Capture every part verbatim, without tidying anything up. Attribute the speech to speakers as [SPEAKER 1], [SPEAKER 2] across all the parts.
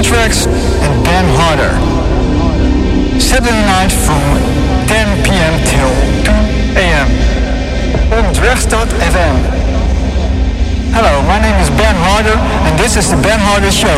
[SPEAKER 1] Anthrax and Ben Harder. Saturday night from ten p.m. till two a.m. on Drechtstad F M. Hello, my name is Ben Harder and this is the Ben Harder Show.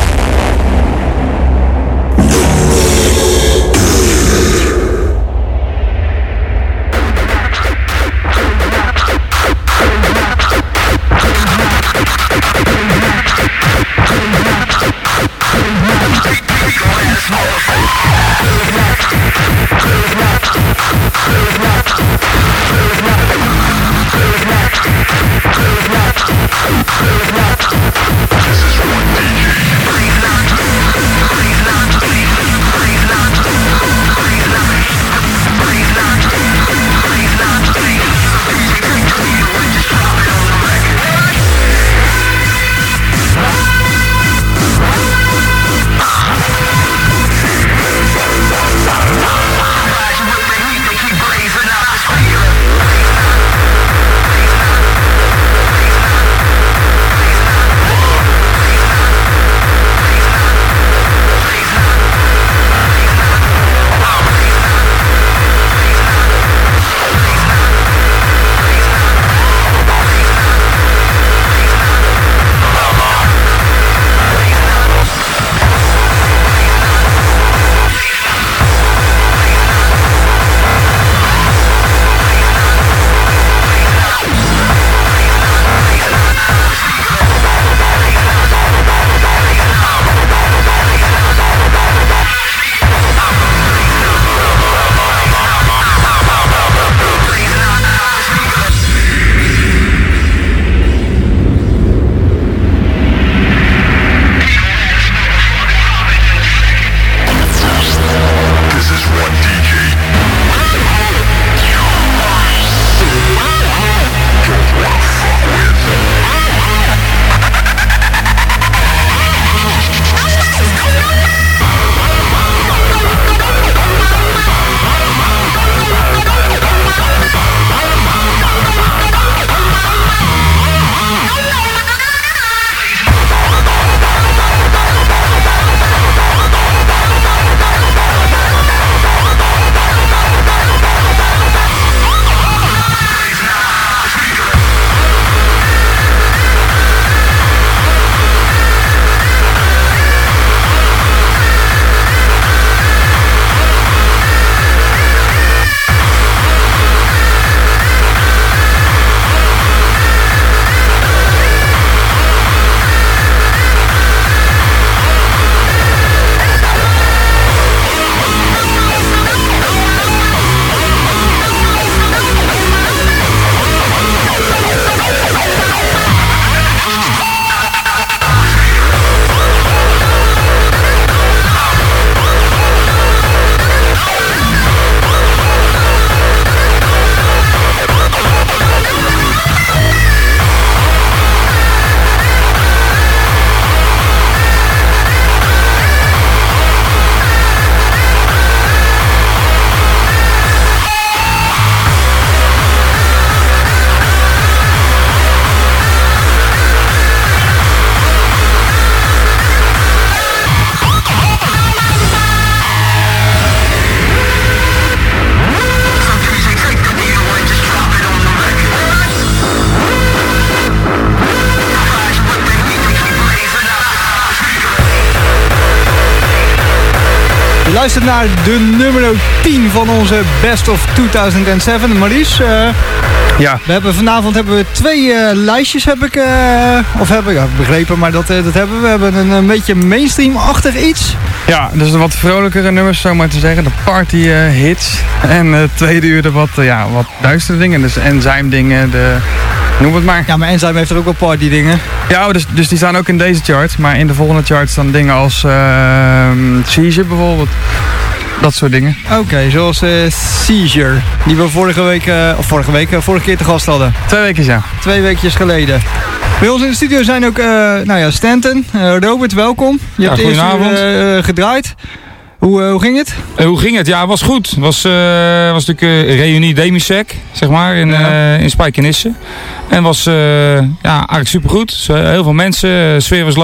[SPEAKER 2] Luister naar de nummer tien van onze Best of tweeduizend zeven. Maurice, uh, ja. we hebben, vanavond hebben we twee uh, lijstjes, heb ik, uh, of heb ik ja, begrepen, maar dat, uh, dat hebben we. We hebben een, een beetje mainstream-achtig iets.
[SPEAKER 3] Ja, dus de wat vrolijkere nummers, zo maar te zeggen. De party uh, hits. En uh, tweede uur de wat, uh, ja, wat duistere dingen. Dus Enzyme dingen, de... noem het maar.
[SPEAKER 2] Ja, maar Enzyme heeft er ook wel party dingen.
[SPEAKER 3] Ja, dus, dus die staan ook in deze chart. Maar in de volgende chart staan dingen als uh, Seizure bijvoorbeeld. Dat soort dingen.
[SPEAKER 2] Oké, okay, zoals uh, Seizure. Die we vorige week, uh, of vorige week, uh, vorige keer te gast hadden.
[SPEAKER 3] Twee weken ja.
[SPEAKER 2] Twee weekjes geleden. Bij ons in de studio zijn ook, uh, nou ja, Stanton. Uh, Robert, welkom. Je
[SPEAKER 4] ja,
[SPEAKER 2] hebt eerst uur uh, gedraaid. Hoe, uh, hoe ging het?
[SPEAKER 4] Uh, hoe ging het? Ja, het was goed. Het was, uh, was natuurlijk een reunie Demisec, zeg maar, in, ja. uh, in Spijkenisse. En was uh, ja, eigenlijk supergoed. Dus, uh, heel veel mensen, de sfeer was leuk.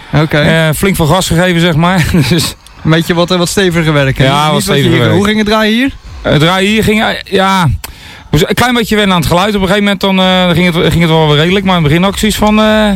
[SPEAKER 2] Oké.
[SPEAKER 4] Okay. Uh, flink veel gas gegeven, zeg maar. Dus...
[SPEAKER 2] Een beetje wat, wat steviger werk. Hè?
[SPEAKER 4] Ja, wat steviger werk.
[SPEAKER 2] Hoe ging het draaien hier?
[SPEAKER 4] Het uh, draaien hier ging, ja... Een klein beetje wennen aan het geluid. Op een gegeven moment dan, uh, ging, het, ging het wel weer redelijk. Maar in het begin ook zoiets van... Uh...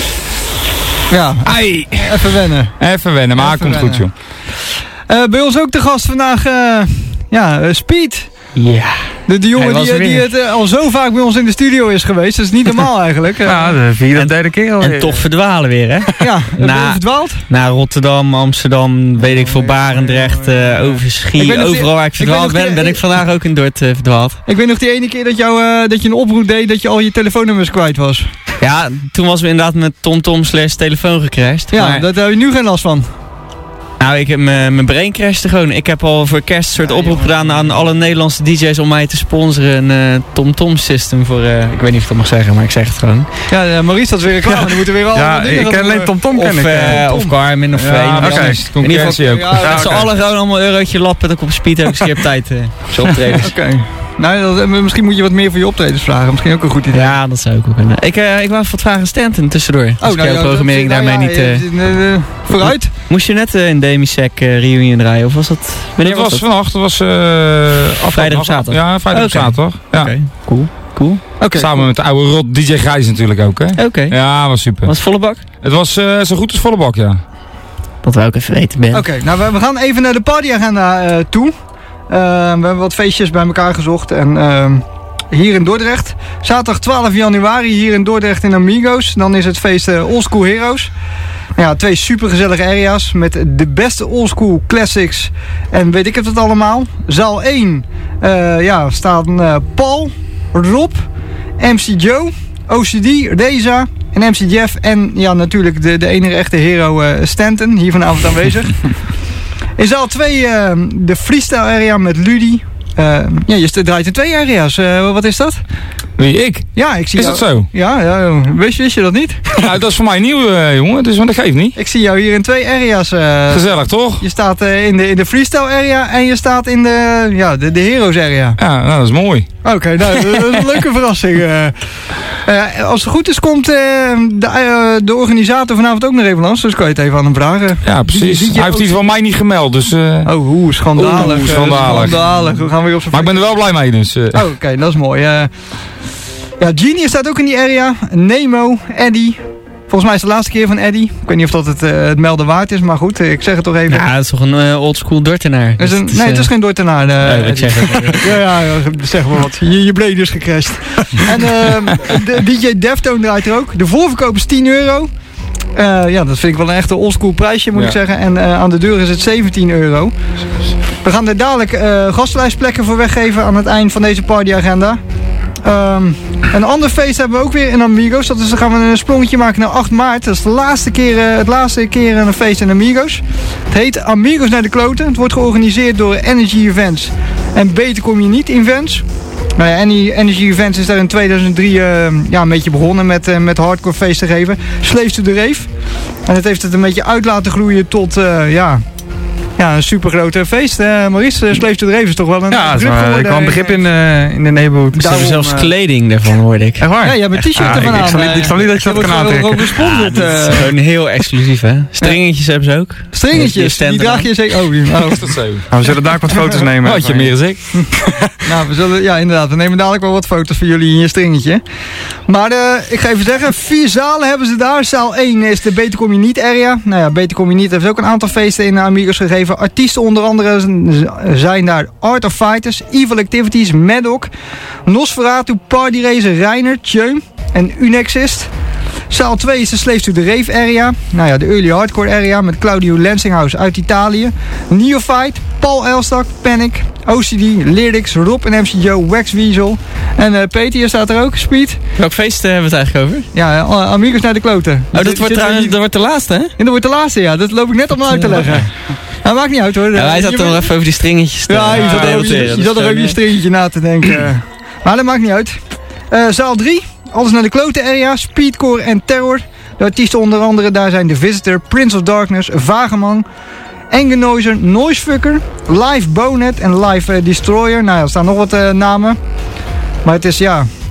[SPEAKER 2] Ja,
[SPEAKER 4] Ai.
[SPEAKER 2] even wennen.
[SPEAKER 4] Even wennen, maar het komt wennen. Goed, joh.
[SPEAKER 2] Uh, bij ons ook de gast vandaag, uh, ja, uh, Speed.
[SPEAKER 5] Ja.
[SPEAKER 2] De, de jongen die, die het uh, al zo vaak bij ons in de studio is geweest. Dat is niet normaal eigenlijk. Uh,
[SPEAKER 3] ja, de vierde of derde keer alweer.
[SPEAKER 5] En toch verdwalen weer, hè?
[SPEAKER 2] Ja, na, verdwaald?
[SPEAKER 5] Naar Rotterdam, Amsterdam, weet ik veel, Barendrecht, uh, Overschie. Overal waar ik verdwaald ik ben, ben, ben ik vandaag ook in Dordt uh, verdwaald.
[SPEAKER 2] Ik weet nog die ene keer dat, jou, uh, dat je een oproep deed dat je al je telefoonnummers kwijt was.
[SPEAKER 5] Ja, toen was we inderdaad met TomTom slash telefoon gecrashed.
[SPEAKER 2] Ja,
[SPEAKER 5] maar...
[SPEAKER 2] daar heb je nu geen last van.
[SPEAKER 5] Nou, ik heb mijn brain crashte gewoon. Ik heb al voor kerst een soort ja, oproep joh. gedaan aan alle Nederlandse D J's om mij te sponsoren. Een uh, TomTom system voor, uh, ik weet niet of ik dat mag zeggen, maar ik zeg het gewoon.
[SPEAKER 2] Ja, uh, Maurice, dat is weer reclame. Ja. Dan moeten we weer al
[SPEAKER 3] ja, ik ken alleen TomTom ken
[SPEAKER 5] of,
[SPEAKER 3] ik.
[SPEAKER 5] Uh, uh, of Garmin of
[SPEAKER 3] ja,
[SPEAKER 5] een.
[SPEAKER 3] Okay.
[SPEAKER 5] In ieder geval, ook. Ja, met ja, z'n okay. allen gewoon allemaal een eurotje lappen. Dat ik op speed heb ik scheep tijd uh, zo optredens.
[SPEAKER 2] Oké. Okay. Nou, dat, misschien moet je wat meer voor je optredens vragen. Misschien ook een goed idee.
[SPEAKER 5] Ja, dat zou ik ook kunnen. Ik, uh, ik wou wat vragen Stanton tussendoor. Oh, dus nou, ja, programmering dat, daarmee nou, ja, niet... Uh,
[SPEAKER 2] uh, uh, vooruit.
[SPEAKER 5] Moest je net uh, in Demisec uh, reunion draaien? Of was dat...
[SPEAKER 4] Wanneer was, was dat? Vannacht. Dat was uh,
[SPEAKER 5] vrijdag of zaterdag?
[SPEAKER 4] Ja, vrijdag of zaterdag. Ja.
[SPEAKER 5] Okay. Cool. Cool.
[SPEAKER 4] Okay. Samen met de oude rot D J Gijs natuurlijk ook, hè?
[SPEAKER 5] Oké. Okay.
[SPEAKER 4] Ja, was super.
[SPEAKER 5] Was het volle bak?
[SPEAKER 4] Het was uh, zo goed als volle bak, ja.
[SPEAKER 5] Dat wou ik even weten, Ben.
[SPEAKER 2] Oké, okay, nou we, we gaan even naar de partyagenda uh, toe. Uh, we hebben wat feestjes bij elkaar gezocht en uh, hier in Dordrecht. Zaterdag twaalf januari hier in Dordrecht in Amigos. Dan is het feest uh, Oldschool Heroes. Ja, twee supergezellige area's met de beste oldschool classics en weet ik het allemaal. Zaal één uh, ja, staan uh, Paul, Rob, M C Joe, O C D, Reza en M C Jeff en ja, natuurlijk de, de enige echte hero uh, Stanton, hier vanavond aanwezig. In zaal twee uh, de freestyle area met Ludi. Uh, ja, je draait in twee area's. Uh, wat is dat?
[SPEAKER 4] Wie, ik?
[SPEAKER 2] Ja, ik zie
[SPEAKER 4] Is
[SPEAKER 2] jou...
[SPEAKER 4] dat zo?
[SPEAKER 2] Ja, ja wist, wist je dat niet?
[SPEAKER 4] Nou, dat is voor mij nieuw, uh, jongen. Dus dat geeft niet.
[SPEAKER 2] Ik zie jou hier in twee area's. Uh,
[SPEAKER 4] Gezellig, toch?
[SPEAKER 2] Je staat uh, in, de, in de freestyle area en je staat in de, ja, de, de heroes area.
[SPEAKER 4] Ja, nou, dat is mooi.
[SPEAKER 2] Oké, okay, nou, dat is een leuke verrassing. Uh, uh, als het goed is, komt uh, de, uh, de organisator vanavond ook nog even langs. Dus kan je het even aan hem vragen.
[SPEAKER 4] Ja, precies. Die, die Hij heeft iets van mij niet gemeld. Dus, uh...
[SPEAKER 2] Oh, hoe schandalig.
[SPEAKER 4] Oeh, schandalig.
[SPEAKER 2] Uh, schandalig. We gaan weer op
[SPEAKER 4] maar ik ben er wel blij mee. Dus, uh...
[SPEAKER 2] oh, Oké, okay, dat is mooi. Uh, ja, Genie staat ook in die area. Nemo, Eddie. Volgens mij is het de laatste keer van Eddie. Ik weet niet of dat het, uh, het melden waard is, maar goed, ik zeg het toch even.
[SPEAKER 5] Ja, het is toch een uh, oldschool Dortenaar.
[SPEAKER 2] Dus een, nee, het is geen Dortenaar. Uh,
[SPEAKER 5] nee, ik zeg het.
[SPEAKER 2] ja, ja, zeg maar wat. Je, je bleed is gecrashed. En uh, de D J Deftone draait er ook. De voorverkoop is tien euro. Uh, ja, dat vind ik wel een echte oldschool prijsje, moet ja. ik zeggen. En uh, aan de deur is het zeventien euro. We gaan er dadelijk uh, gastlijstplekken voor weggeven aan het eind van deze partyagenda. Um, een ander feest hebben we ook weer in Amigos. Dat is, dan gaan we een sprongetje maken naar acht maart. Dat is de laatste keer, uh, het laatste keer een feest in Amigos. Het heet Amigos naar de kloten. Het wordt georganiseerd door Energy Events en Beter Kom Je Niet Events. Nou ja, Energy Events is daar in tweeduizend drie uh, ja, een beetje begonnen met, uh, met hardcore feest te geven. Slaves to the Rave. En het heeft het een beetje uit laten groeien tot uh, ja, ja, een supergrote feest. Uh, Maurice, uh, Slaves to the Rave is toch wel een
[SPEAKER 3] ja, begrip geworden. Ja, ik kwam begrip in, uh, in de neighborhood.
[SPEAKER 5] Ze hebben zelfs kleding daarvan, hoorde ik.
[SPEAKER 3] Echt waar?
[SPEAKER 2] Ja, je hebt een t-shirt
[SPEAKER 3] ja,
[SPEAKER 2] ervan
[SPEAKER 3] ik,
[SPEAKER 2] aan.
[SPEAKER 3] Ik snap niet, ik snap niet dat je dat kan aantrekken.
[SPEAKER 5] Ja, dat is gewoon heel exclusief, hè? Stringetjes ja. hebben ze ook.
[SPEAKER 2] Stringetjes, die draag je zeker. Oh, oh.
[SPEAKER 4] Is dat zo?
[SPEAKER 3] Nou, we zullen daar ook wat foto's nemen.
[SPEAKER 4] Wat je meer dan ik.
[SPEAKER 2] Nou, we zullen, ja inderdaad, we nemen dadelijk wel wat foto's van jullie in je stringetje. Maar uh, ik ga even zeggen, vier zalen hebben ze daar. Zaal één is de Beter Kom Je Niet area. Nou ja, Beter Kom Je Niet heeft ook een aantal feesten in Amigos gegeven. Artiesten onder andere zijn daar Art of Fighters, Evil Activities, Maddock, Nosferatu, Party Racer, Reiner, Tjeum en Unexist. Zaal twee is de Slaves to the Rave area. Nou ja, de Early Hardcore area met Claudio Lensinghouse uit Italië. Neophyte, Paul Elstak, Panic, O C D, Lyrics, Rob en M C Joe, Wax Weasel. En uh, Peter, hier staat er ook, Speed.
[SPEAKER 5] Welk feest uh, hebben we het eigenlijk over?
[SPEAKER 2] Ja, uh, Amigos naar de kloten.
[SPEAKER 5] Oh, dat wordt, trouwens, dat wordt de laatste, hè?
[SPEAKER 2] En dat wordt de laatste, ja. Dat loop ik net om uit te leggen. Nou, maakt niet uit, hoor.
[SPEAKER 5] Ja, hij zat er nog even over die stringetjes te
[SPEAKER 2] Ja, je zat er over, je zat er over je stringetje na te denken. Maar dat maakt niet uit. Uh, zaal drie. Alles naar de klote area, Speedcore en Terror. De artiesten onder andere, daar zijn The Visitor, Prince of Darkness, Vageman, Engenoiser, Noisefucker, Live Bonet en Live uh, Destroyer. Nou ja, er staan nog wat uh, namen. Maar het is ja,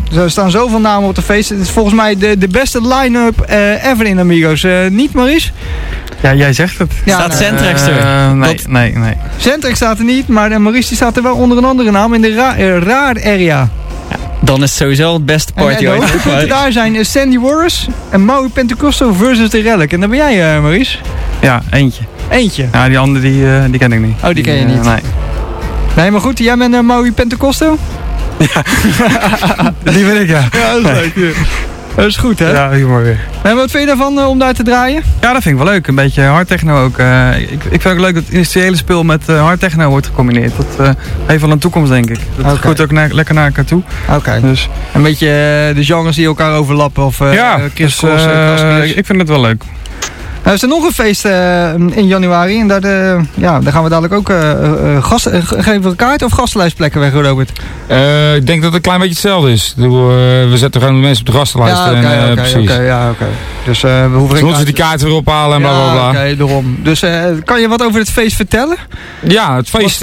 [SPEAKER 2] er staan zoveel namen op de feest. Het is volgens mij de, de beste line-up uh, ever in Amigos. Uh, niet, Maurice?
[SPEAKER 3] Ja, jij zegt het.
[SPEAKER 5] Ja, staat
[SPEAKER 2] nou,
[SPEAKER 5] Centrex er?
[SPEAKER 3] Uh, nee,
[SPEAKER 2] Dat,
[SPEAKER 3] nee, nee.
[SPEAKER 2] Centrex staat er niet, maar uh, Maurice die staat er wel onder een andere naam in de ra uh, Raar Area.
[SPEAKER 5] Ja, dan is het sowieso het beste party
[SPEAKER 2] en, en
[SPEAKER 5] ooit.
[SPEAKER 2] de hoogtepunten daar zijn uh, Sandy Warris en Maui Pentecosto versus de Relic. En daar ben jij, uh, Maurice?
[SPEAKER 3] Ja, eentje.
[SPEAKER 2] Eentje?
[SPEAKER 3] Ja, die andere die, uh, die ken ik niet.
[SPEAKER 2] Oh, die ken je
[SPEAKER 3] die,
[SPEAKER 2] niet?
[SPEAKER 3] Uh, nee.
[SPEAKER 2] Nee, maar goed, jij bent uh, Maui Pentecosto?
[SPEAKER 3] Ja, die ben ik, ja.
[SPEAKER 2] Ja, dat is leuk. Ja. Dat is goed, hè?
[SPEAKER 3] Ja, humor weer.
[SPEAKER 2] En wat vind je daarvan uh, om daar te draaien?
[SPEAKER 3] Ja, dat vind ik wel leuk. Een beetje hard techno ook. Uh, ik, ik vind het ook leuk dat het industriële speel met uh, hard techno wordt gecombineerd. Dat uh, heeft wel een toekomst, denk ik. Dat
[SPEAKER 2] Okay.
[SPEAKER 3] groeit ook naar, lekker naar elkaar toe.
[SPEAKER 2] Oké. Okay.
[SPEAKER 3] Dus,
[SPEAKER 2] een beetje uh, de genres die elkaar overlappen of uh,
[SPEAKER 3] ja,
[SPEAKER 2] Chris
[SPEAKER 3] dus,
[SPEAKER 2] Cross,
[SPEAKER 3] uh,
[SPEAKER 2] uh,
[SPEAKER 3] ik vind het wel leuk.
[SPEAKER 2] Nou, er is er nog een feest uh, in januari en daar, uh, ja, daar gaan we dadelijk ook uh, uh, gast, uh, geven we een kaart of gastenlijstplekken weg, Robert?
[SPEAKER 4] Uh, ik denk dat het een klein beetje hetzelfde is. Uh, we zetten gewoon de mensen op de gastenlijst.
[SPEAKER 2] Ja, oké,
[SPEAKER 4] okay, uh,
[SPEAKER 2] oké,
[SPEAKER 4] precies.
[SPEAKER 2] Okay, ja, okay. Dus uh, we hoeven
[SPEAKER 4] dus moeten ze die kaarten weer ophalen en bla bla bla.
[SPEAKER 2] Ja, oké, okay, daarom. Dus uh, kan je wat over het feest vertellen?
[SPEAKER 4] Ja, het feest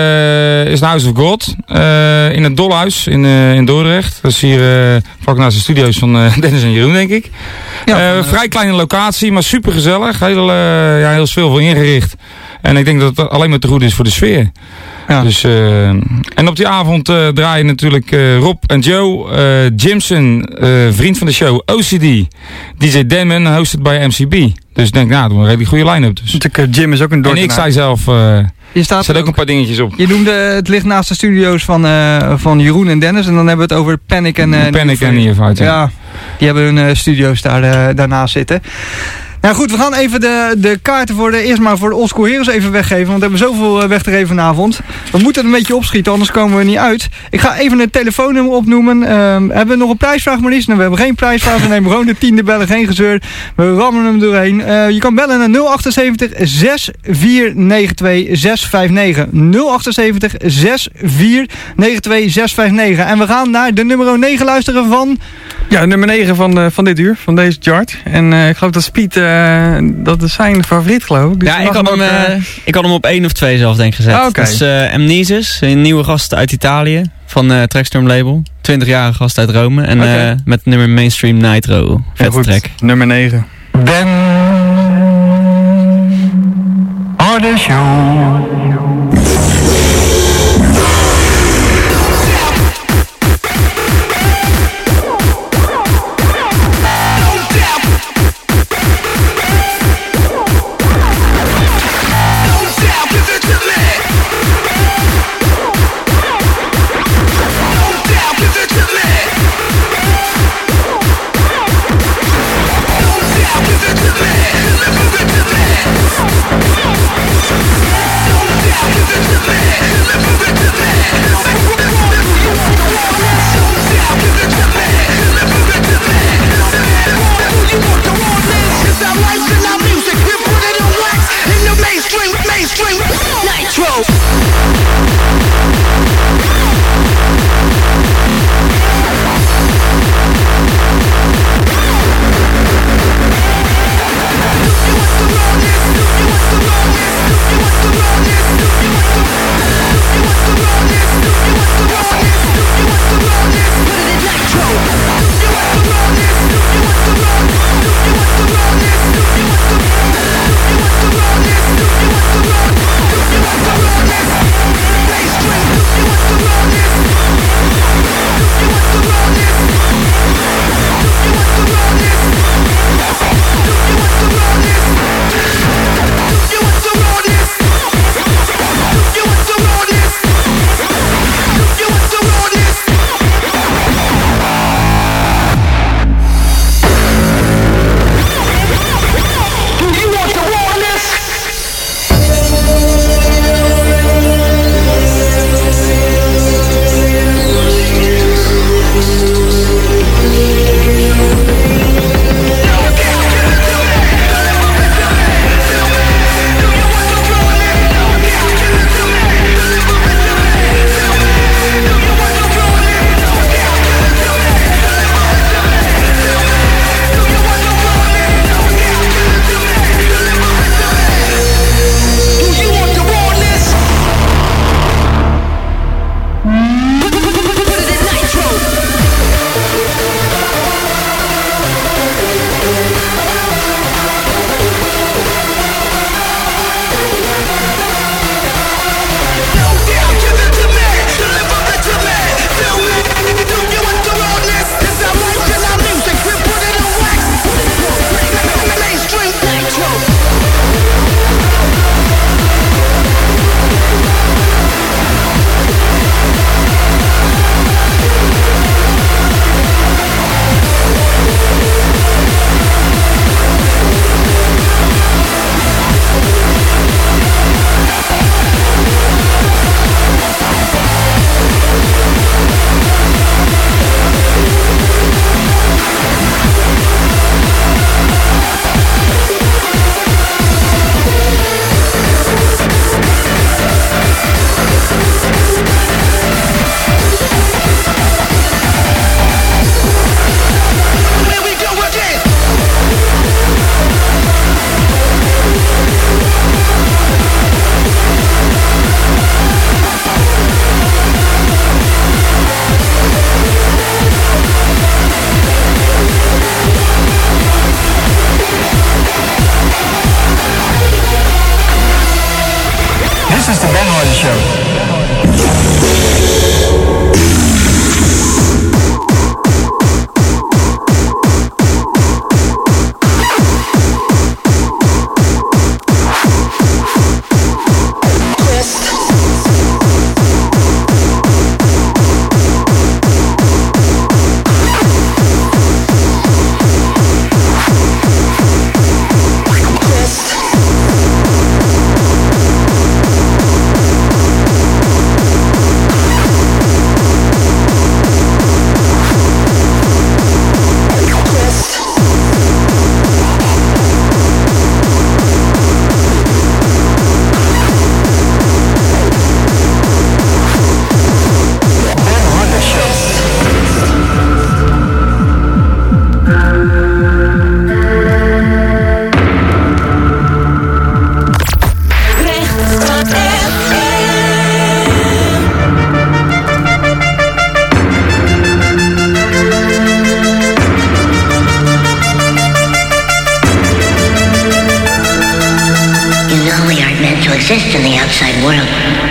[SPEAKER 4] uh, is een House of God uh, in het Dolhuis in, uh, in Dordrecht. Dat is hier uh, vlak naast de studio's van uh, Dennis en Jeroen, denk ik. Ja, uh, van, uh, vrij kleine locatie, maar super gezellig. Heel, uh, ja, heel veel voor ingericht. En ik denk dat het alleen maar te goed is voor de sfeer. Ja. Dus, uh, en op die avond uh, draaien natuurlijk uh, Rob en Joe, uh, Jimson, uh, vriend van de show, O C D, D J Demon, hosted bij M C B. Dus ik denk, nou, dat is een redelijk goede line-up. Dus.
[SPEAKER 3] Natuurlijk, Jim is ook een Dordtenaar.
[SPEAKER 4] En ik zei zelf, uh,
[SPEAKER 2] je staat
[SPEAKER 4] er zitten ook een paar dingetjes op.
[SPEAKER 2] Je noemde, het ligt naast de studio's van, uh, van Jeroen en Dennis. En dan hebben we het over Panic en uh,
[SPEAKER 4] Panic en Neophyte, ja.
[SPEAKER 2] Ja, die hebben hun uh, studio's daar, uh, daarnaast zitten. Nou goed, we gaan even de, de kaarten voor de, eerst maar voor de Oldschool Heroes even weggeven. Want we hebben zoveel weg te geven vanavond. We moeten het een beetje opschieten, anders komen we niet uit. Ik ga even een telefoonnummer opnoemen. Um, hebben we nog een prijsvraag, Maurice? Nou, we hebben geen prijsvraag. We nemen gewoon de tiende bellen, geen gezeur. We rammen hem doorheen. Uh, je kan bellen naar nul achtenzeventig, zes vier negen twee, zes vijf negen. nul achtenzeventig, zes vier negen twee, zes vijf negen. En we gaan naar de nummer negen luisteren van...
[SPEAKER 3] Ja, nummer negen van, uh, van dit uur, van deze chart. En uh, ik geloof dat Speed, uh, dat is zijn favoriet, geloof ik. Dus
[SPEAKER 5] ja, ik had, hem, uh, uh, ik had hem op één of twee zelf, denk ik, gezet.
[SPEAKER 3] Ah, okay.
[SPEAKER 5] Dat is uh, Amnesis, een nieuwe gast uit Italië, van uh, Trackstorm label. twintigjarige gast uit Rome. En okay. uh, met nummer Mainstream Nitro. Vette ja, track.
[SPEAKER 3] Nummer negen.
[SPEAKER 1] Ben on the show.
[SPEAKER 6] Don't
[SPEAKER 1] This is the Ben Hardy Show.
[SPEAKER 6] Exist in the outside world.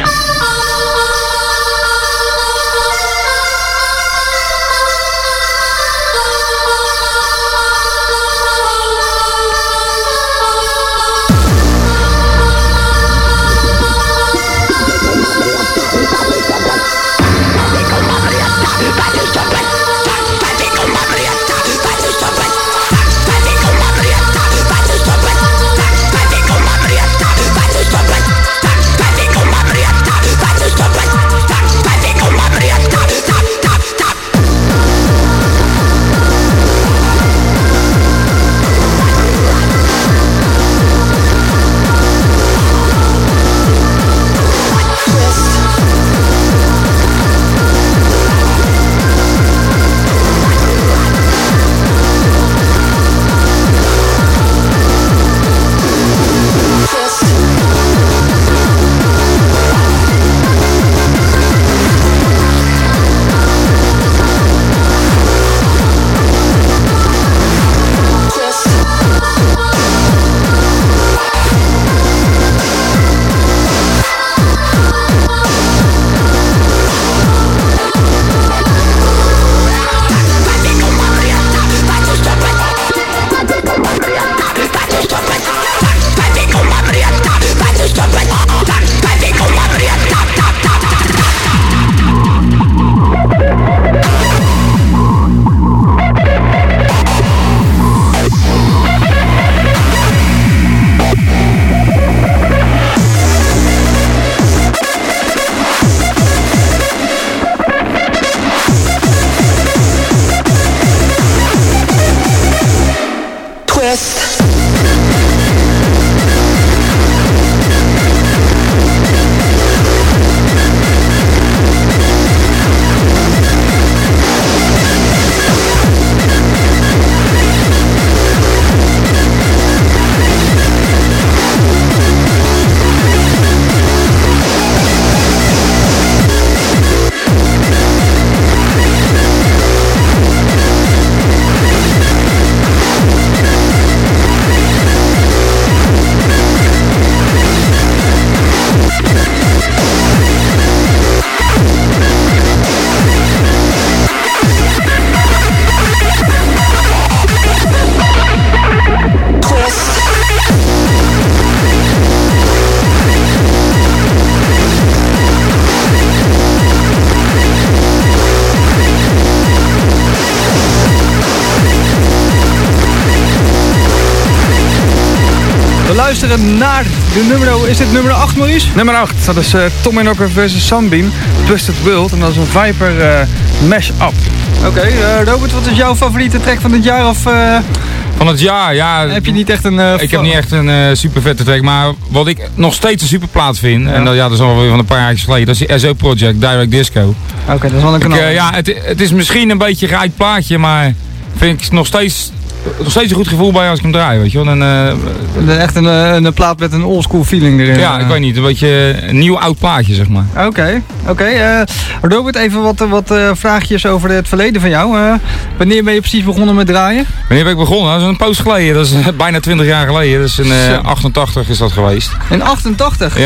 [SPEAKER 2] Luisteren naar de nummer, is dit nummer acht, Maurice?
[SPEAKER 3] Nummer acht, dat is uh, Tommy Knocker versus Sunbeam, Twisted World, en dat is een Viper uh, mash-up.
[SPEAKER 2] Oké, okay, uh, Robert, wat is jouw favoriete track van het jaar? Of, uh,
[SPEAKER 4] van het jaar, ja.
[SPEAKER 2] Heb je niet echt een... Uh,
[SPEAKER 4] ik heb niet echt een uh, super vette track, maar wat ik nog steeds een super plaat vind, ja. en dat, ja, dat is alweer van een paar jaar geleden, dat is die S O Project, Direct Disco.
[SPEAKER 2] Oké, okay, dat is wel een kanaal.
[SPEAKER 4] Ik, uh, ja, het, het is misschien een beetje een geheid plaatje, maar vind ik nog steeds... nog steeds een goed gevoel bij als ik hem draai, weet je wel. En, uh,
[SPEAKER 2] echt een, een plaat met een oldschool feeling erin.
[SPEAKER 4] Ja, ik weet niet. Een beetje een nieuw oud plaatje, zeg maar.
[SPEAKER 2] Oké, oké. Okay. Uh, Robert, even wat, wat uh, vraagjes over het verleden van jou. Uh, wanneer ben je precies begonnen met draaien?
[SPEAKER 4] Wanneer ben ik begonnen? Dat is een poos geleden. Dat is uh, bijna twintig jaar geleden. Dat is in uh, achtentachtig is dat geweest.
[SPEAKER 2] In achtentachtig?
[SPEAKER 4] Ja.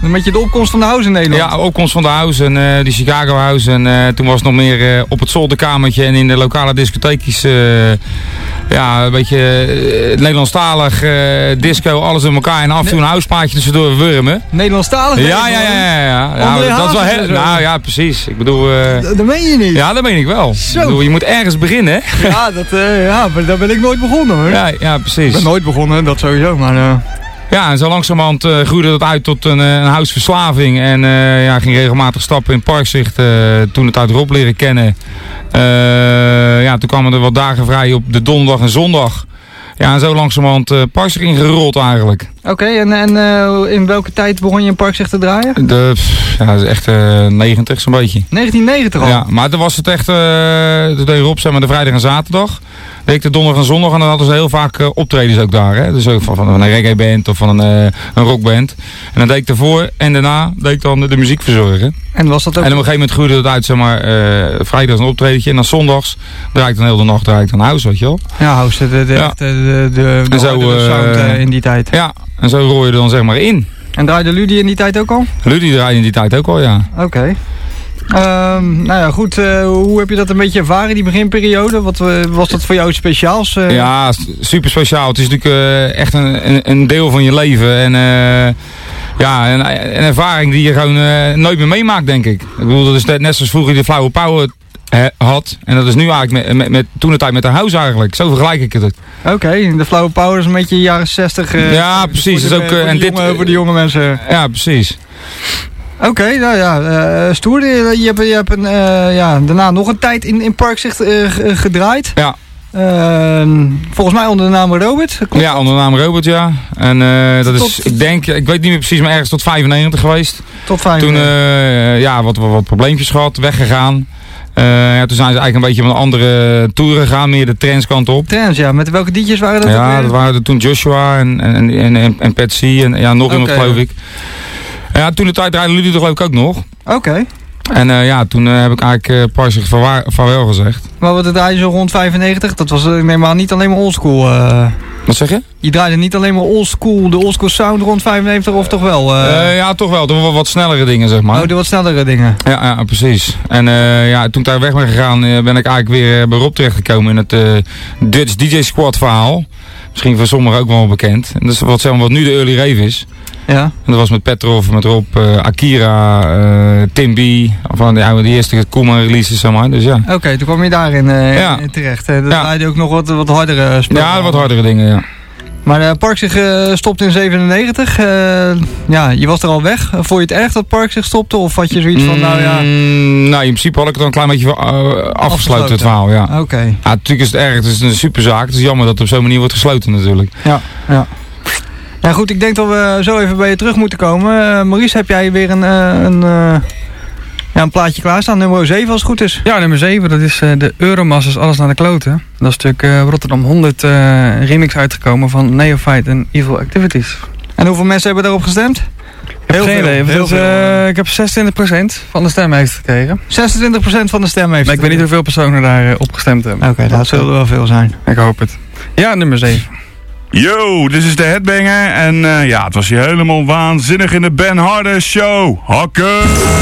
[SPEAKER 2] Een beetje de opkomst van de house in Nederland.
[SPEAKER 4] Ja, opkomst van de house en uh, die Chicago house. En uh, toen was het nog meer uh, op het zolderkamertje en in de lokale discotheekjes. Uh, ja, een beetje uh, Nederlandstalig, uh, disco, alles in elkaar. En af en toe een houseplaatje tussendoor wurmen.
[SPEAKER 2] Nederlandstalig?
[SPEAKER 4] Ja, ja, ja. ja, ja. ja dat is wel heel, nou ja, precies. Ik bedoel... Uh,
[SPEAKER 2] dat, dat meen je niet?
[SPEAKER 4] Ja, dat meen ik wel.
[SPEAKER 2] Zo.
[SPEAKER 4] Ik bedoel, je moet ergens beginnen, hè?
[SPEAKER 2] Ja, dat, uh, ja, maar daar ben ik nooit begonnen, hoor.
[SPEAKER 4] Ja, ja, precies.
[SPEAKER 2] Ik ben nooit begonnen, dat sowieso, maar... Uh...
[SPEAKER 4] Ja, en zo langzamerhand uh, groeide dat uit tot een, een houseverslaving. En uh, ja, ging regelmatig stappen in Parkzicht. Uh, toen het uit Rob leren kennen. Uh, ja, toen kwamen er wat dagen vrij op de donderdag en zondag. Ja, en zo langzamerhand uh, Parkzicht ingerold eigenlijk.
[SPEAKER 2] Oké, okay, en, en uh, in welke tijd begon je in Parkzicht te draaien?
[SPEAKER 4] De, ja, dat is echt uh, negentig zo'n beetje.
[SPEAKER 2] negentien negentig al?
[SPEAKER 4] Ja, maar toen was het echt, uh, toen deed Rob zeg maar de vrijdag en zaterdag. Deed ik de donderdag en zondag en dan hadden ze heel vaak uh, optredens ook daar. Hè? Dus ook van, van een reggae band of van een, uh, een rockband. En dan deed ik ervoor en daarna deed ik dan de, de muziek verzorgen.
[SPEAKER 2] En was dat ook?
[SPEAKER 4] En op een gegeven moment groeide het uit, zeg maar, uh, vrijdag een optredentje. En dan zondags draai ik dan heel de nacht draai ik dan house, weet je wel.
[SPEAKER 2] Ja, house, de, de,
[SPEAKER 4] ja.
[SPEAKER 2] de, de, de, de,
[SPEAKER 4] zo,
[SPEAKER 2] de sound uh, in die tijd.
[SPEAKER 4] Ja, en zo rooi je er dan zeg maar in.
[SPEAKER 2] En draaide Ludi in die tijd ook al?
[SPEAKER 4] Ludi draaide in die tijd ook al, ja.
[SPEAKER 2] Oké. Okay. Um, nou ja, goed. Uh, hoe heb je dat een beetje ervaren, die beginperiode? Wat uh, was dat voor jou iets speciaals? Uh?
[SPEAKER 4] Ja, super speciaal. Het is natuurlijk uh, echt een, een, een deel van je leven. En uh, ja, een, een ervaring die je gewoon uh, nooit meer meemaakt, denk ik. Ik bedoel, dat is net, net zoals vroeger de flauwe power he, had. En dat is nu eigenlijk met, met, met toen de tijd met de house eigenlijk. Zo vergelijk ik het.
[SPEAKER 2] Oké, okay, de flauwe power is een beetje jaren zestig. Uh,
[SPEAKER 4] ja, precies.
[SPEAKER 2] Voor de,
[SPEAKER 4] is ook, uh,
[SPEAKER 2] voor,
[SPEAKER 4] en
[SPEAKER 2] de
[SPEAKER 4] dit,
[SPEAKER 2] jonge, voor de jonge mensen.
[SPEAKER 4] Ja, precies.
[SPEAKER 2] Oké, okay, nou ja, uh, stoer. Je, je hebt, je hebt een, uh, ja, daarna nog een tijd in, in Parkzicht uh, gedraaid.
[SPEAKER 4] Ja.
[SPEAKER 2] Uh, volgens mij onder de naam Robert.
[SPEAKER 4] Klopt? Ja, onder de naam Robert, ja. En uh, dat tot, is, ik denk, ik weet niet meer precies, maar ergens tot vijfennegentig geweest.
[SPEAKER 2] Tot vijfennegentig.
[SPEAKER 4] Toen, uh, ja, wat, wat, wat probleempjes gehad, weggegaan. Uh, ja, toen zijn ze eigenlijk een beetje op een andere tour gegaan, meer de trance-kant op.
[SPEAKER 2] Trance, ja. Met welke D J's waren dat?
[SPEAKER 4] Ja, dat waren er toen Joshua en, en, en, en, en Patsy en ja, nog okay. iemand, geloof ik. Ja, toen de tijd draaide Ludi er geloof ik ook nog.
[SPEAKER 2] Oké. Okay.
[SPEAKER 4] En uh, ja, toen uh, heb ik eigenlijk uh, Parkzicht vaarwel gezegd.
[SPEAKER 2] Maar wat draaide zo rond vijfennegentig? Dat was, ik neem aan, niet alleen maar oldschool. Uh...
[SPEAKER 4] Wat zeg je?
[SPEAKER 2] Je draaide niet alleen maar oldschool, de oldschool sound rond vijfennegentig of toch wel? Uh...
[SPEAKER 4] Uh, ja, toch wel. Er waren wat snellere dingen, zeg maar.
[SPEAKER 2] Oh, de wat snellere dingen.
[SPEAKER 4] Ja, ja precies. En uh, ja, toen ik daar weg ben gegaan, uh, ben ik eigenlijk weer bij Rob terechtgekomen in het uh, Dutch D J Squad verhaal. Misschien voor sommigen ook wel bekend. En dat is wat, zeg maar, wat nu de Early Rave is.
[SPEAKER 2] Ja.
[SPEAKER 4] En dat was met Petrov, met Rob, uh, Akira, uh, Tim B. Van de, de eerste Koeman releases, zeg maar. Dus ja.
[SPEAKER 2] Oké, okay, toen kwam je daarin uh,
[SPEAKER 4] ja.
[SPEAKER 2] terecht. Hè? Dat
[SPEAKER 4] ja.
[SPEAKER 2] draaide ook nog wat, wat hardere spullen.
[SPEAKER 4] Ja, wat hardere dingen, ja.
[SPEAKER 2] Maar uh, Parkzicht uh, stopte in zevenennegentig. Uh, ja, je was er al weg. Vond je het erg dat Parkzicht stopte? Of had je zoiets van, nou ja...
[SPEAKER 4] Mm, nou, in principe had ik het al een klein beetje uh, afgesloten, afgesloten, het verhaal, ja.
[SPEAKER 2] Oké. Okay.
[SPEAKER 4] Ja, natuurlijk is het erg. Het is een superzaak. Het is jammer dat het op zo'n manier wordt gesloten natuurlijk.
[SPEAKER 2] Ja, ja. Ja goed, ik denk dat we zo even bij je terug moeten komen. Uh, Maurice, heb jij weer een, uh, een, uh, ja, een plaatje klaarstaan? Nummer zeven als het goed is.
[SPEAKER 3] Ja, nummer zeven. Dat is uh, de Euromasters Alles naar de kloten. Dat is natuurlijk uh, Rotterdam honderd uh, remix uitgekomen van Neophyte en Evil Activities.
[SPEAKER 2] En hoeveel mensen hebben daarop gestemd?
[SPEAKER 3] Heel veel. Heel veel. Dus, uh, ik heb zesentwintig procent van de stem heeft gekregen.
[SPEAKER 2] zesentwintig procent van de stem heeft
[SPEAKER 3] Maar ik weet niet hoeveel personen daar uh, op gestemd hebben.
[SPEAKER 2] Oké, okay, dat zullen er wel veel zijn.
[SPEAKER 3] Ik hoop het. Ja, nummer zeven.
[SPEAKER 7] Yo, dit is de Headbanger en uh, ja, het was hier helemaal waanzinnig in de Ben Harder Show. Hakken!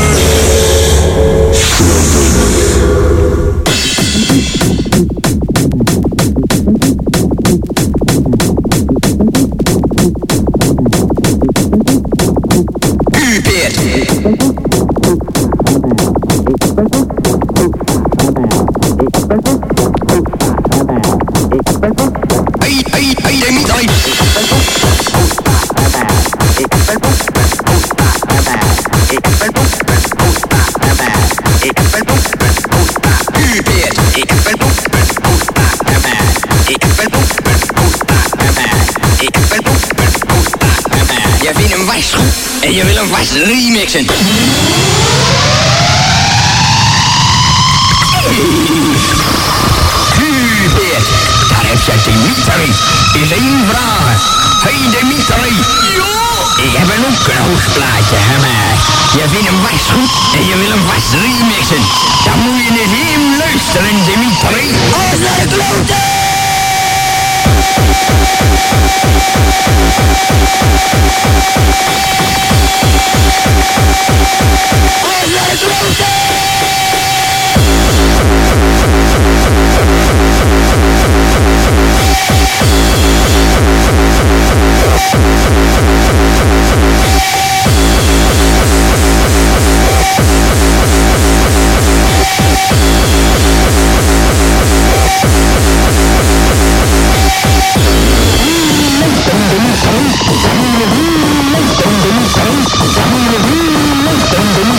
[SPEAKER 8] Je vindt hem vast goed en je wil hem vast remixen. Hubert, daar heb je Dimitri. Is één vraag. Hey Dimitri. Ja? Ik heb een ook een hoogplaatje gemaakt. Je vindt hem vast goed en je wil hem vast remixen. Dan moet je naar hem luisteren, Dimitri. Als het loopt.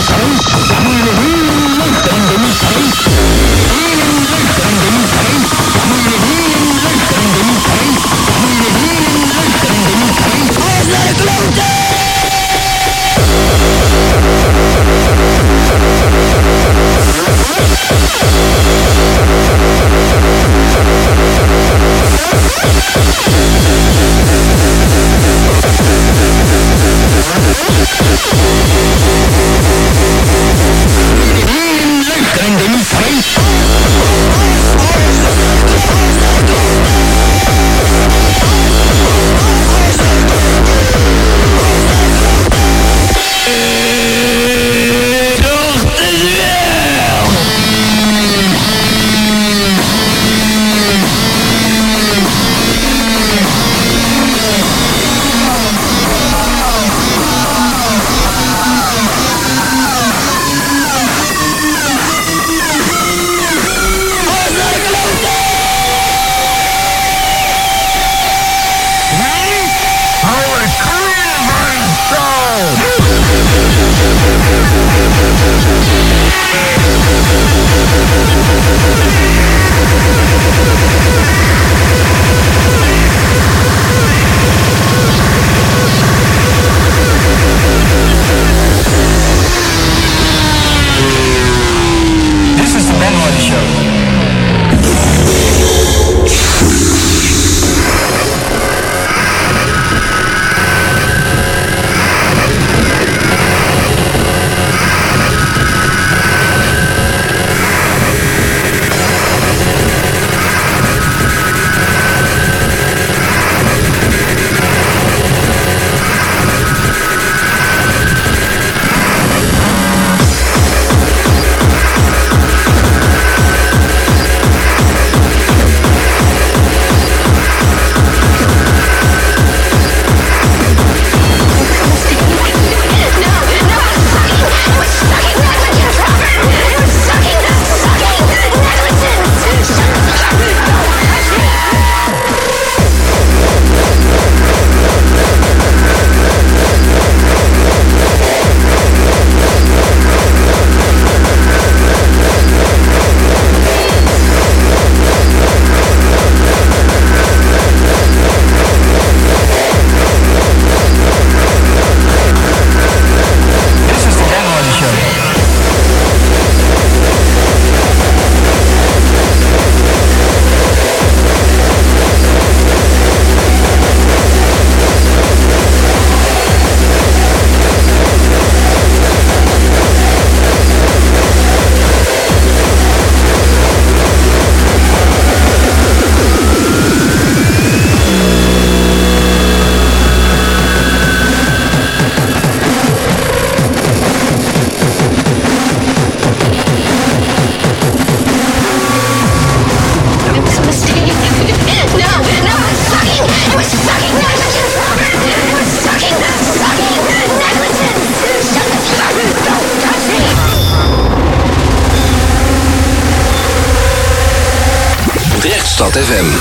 [SPEAKER 9] Stad F M.